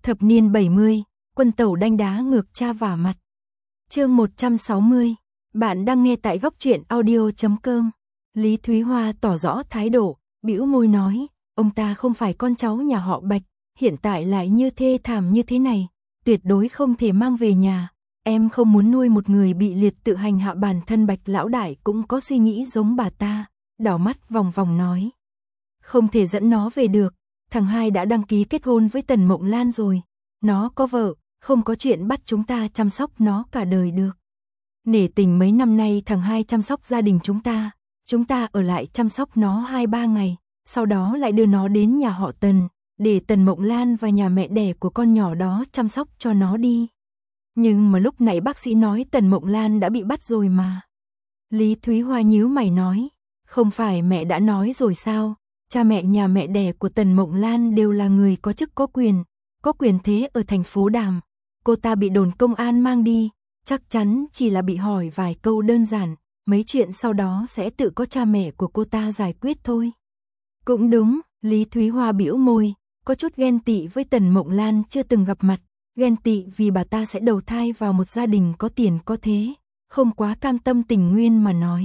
Thập niên 70, quân tẩu đanh đá ngược cha vả mặt. Chương 160, bạn đang nghe tại góc truyện audio.com. Lý Thúy Hoa tỏ rõ thái độ, bĩu môi nói, ông ta không phải con cháu nhà họ Bạch, hiện tại lại như thê thảm như thế này, tuyệt đối không thể mang về nhà. Em không muốn nuôi một người bị liệt tự hành hạ, bản thân Bạch lão đại cũng có suy nghĩ giống bà ta, đảo mắt vòng vòng nói. Không thể dẫn nó về được, thằng hai đã đăng ký kết hôn với Tần Mộng Lan rồi, nó có vợ, không có chuyện bắt chúng ta chăm sóc nó cả đời được. Nể tình mấy năm nay thằng hai chăm sóc gia đình chúng ta ở lại chăm sóc nó 2-3 ngày, sau đó lại đưa nó đến nhà họ Tần, để Tần Mộng Lan và nhà mẹ đẻ của con nhỏ đó chăm sóc cho nó đi. Nhưng mà lúc nãy bác sĩ nói Tần Mộng Lan đã bị bắt rồi mà. Lý Thúy Hoa nhíu mày nói, không phải mẹ đã nói rồi sao, cha mẹ nhà mẹ đẻ của Tần Mộng Lan đều là người có chức có quyền thế ở thành phố Đàm. Cô ta bị đồn công an mang đi, chắc chắn chỉ là bị hỏi vài câu đơn giản, mấy chuyện sau đó sẽ tự có cha mẹ của cô ta giải quyết thôi. Cũng đúng, Lý Thúy Hoa bĩu môi, có chút ghen tị với Tần Mộng Lan chưa từng gặp mặt, ghen tị vì bà ta sẽ đầu thai vào một gia đình có tiền có thế, không quá cam tâm tình nguyên mà nói.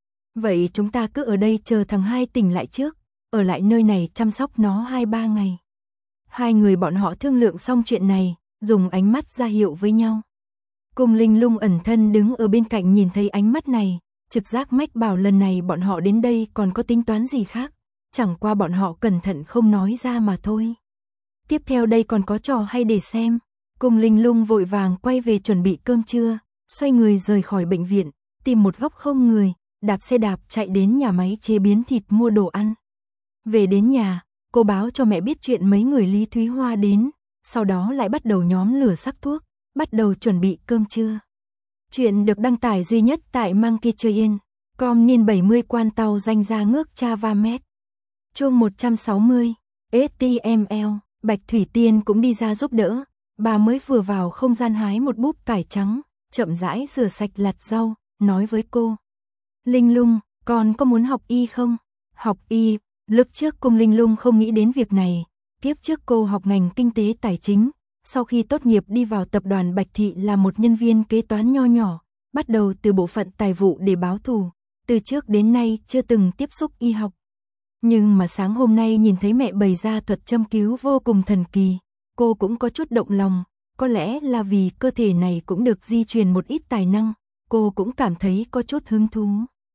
Vậy chúng ta cứ ở đây chờ thằng hai tỉnh lại trước, ở lại nơi này chăm sóc nó 2-3 ngày. Hai người bọn họ thương lượng xong chuyện này, dùng ánh mắt ra hiệu với nhau. Cung Linh Lung ẩn thân đứng ở bên cạnh nhìn thấy ánh mắt này, trực giác mách bảo lần này bọn họ đến đây còn có tính toán gì khác, chẳng qua bọn họ cẩn thận không nói ra mà thôi. Tiếp theo đây còn có trò hay để xem. Cung Linh Lung vội vàng quay về chuẩn bị cơm trưa, xoay người rời khỏi bệnh viện, tìm một góc không người, đạp xe đạp chạy đến nhà máy chế biến thịt mua đồ ăn. Về đến nhà, cô báo cho mẹ biết chuyện mấy người Lý Thúy Hoa đến, sau đó lại bắt đầu nhóm lửa sắc thuốc, bắt đầu chuẩn bị cơm trưa. Chuyện được đăng tải duy nhất tại Monkeytrain.com niên 70 quan tàu danh ra ngước cha va mét. Chương 160, HTML, Bạch Thủy Tiên cũng đi ra giúp đỡ, bà mới vừa vào không gian hái một búp cải trắng, chậm rãi rửa sạch lạt rau, nói với cô. Linh Lung, con có muốn học y không? Học y, lúc trước Cung Linh Lung không nghĩ đến việc này, tiếp trước cô học ngành kinh tế tài chính, sau khi tốt nghiệp đi vào tập đoàn Bạch Thị là một nhân viên kế toán nho nhỏ, bắt đầu từ bộ phận tài vụ để báo thù, từ trước đến nay chưa từng tiếp xúc y học. Nhưng mà sáng hôm nay nhìn thấy mẹ bày ra thuật châm cứu vô cùng thần kỳ, cô cũng có chút động lòng, có lẽ là vì cơ thể này cũng được di truyền một ít tài năng, cô cũng cảm thấy có chút hứng thú.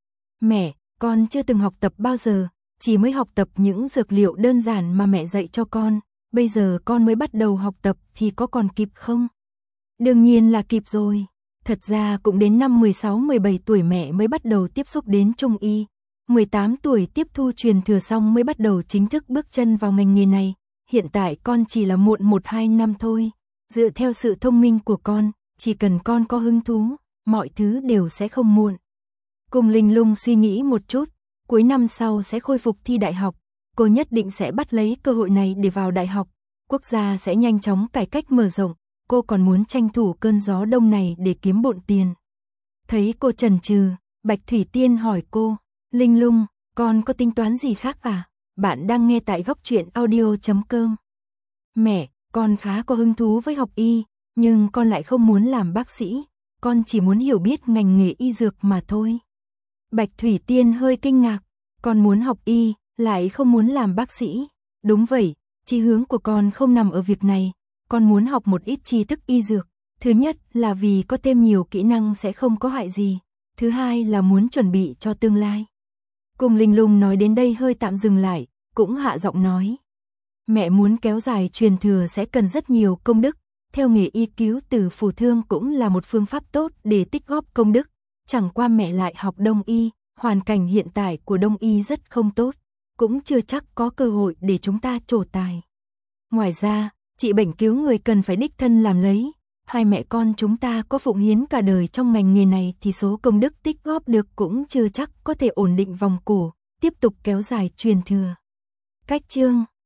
Mẹ, con chưa từng học tập bao giờ, chỉ mới học tập những dược liệu đơn giản mà mẹ dạy cho con, bây giờ con mới bắt đầu học tập thì có còn kịp không? Đương nhiên là kịp rồi, thật ra cũng đến năm 16-17 tuổi mẹ mới bắt đầu tiếp xúc đến Trung y, 18 tuổi tiếp thu truyền thừa xong mới bắt đầu chính thức bước chân vào ngành nghề này, hiện tại con chỉ là muộn 1-2 năm thôi, dựa theo sự thông minh của con, chỉ cần con có hứng thú, mọi thứ đều sẽ không muộn. Cung Linh Lung suy nghĩ một chút, cuối năm sau sẽ khôi phục thi đại học, cô nhất định sẽ bắt lấy cơ hội này để vào đại học, quốc gia sẽ nhanh chóng cải cách mở rộng, cô còn muốn tranh thủ cơn gió đông này để kiếm bộn tiền. Thấy cô chần chừ, Bạch Thủy Tiên hỏi cô, Linh Lung, con có tính toán gì khác à? Bạn đang nghe tại góc truyện audio.com. Mẹ, con khá có hứng thú với học y, nhưng con lại không muốn làm bác sĩ, con chỉ muốn hiểu biết ngành nghề y dược mà thôi. Bạch Thủy Tiên hơi kinh ngạc, con muốn học y, lại không muốn làm bác sĩ. Đúng vậy, chí hướng của con không nằm ở việc này, con muốn học một ít tri thức y dược. Thứ nhất là vì có thêm nhiều kỹ năng sẽ không có hại gì, thứ hai là muốn chuẩn bị cho tương lai. Cung Linh Lung nói đến đây hơi tạm dừng lại, cũng hạ giọng nói. Mẹ muốn kéo dài truyền thừa sẽ cần rất nhiều công đức, theo nghề y cứu từ phù thương cũng là một phương pháp tốt để tích góp công đức, chẳng qua mẹ lại học đông y, hoàn cảnh hiện tại của đông y rất không tốt, cũng chưa chắc có cơ hội để chúng ta trổ tài. Ngoài ra, trị bệnh cứu người cần phải đích thân làm lấy, hai mẹ con chúng ta có phụng hiến cả đời trong ngành nghề này thì số công đức tích góp được cũng chưa chắc có thể ổn định vòng cổ, tiếp tục kéo dài truyền thừa. Cách chương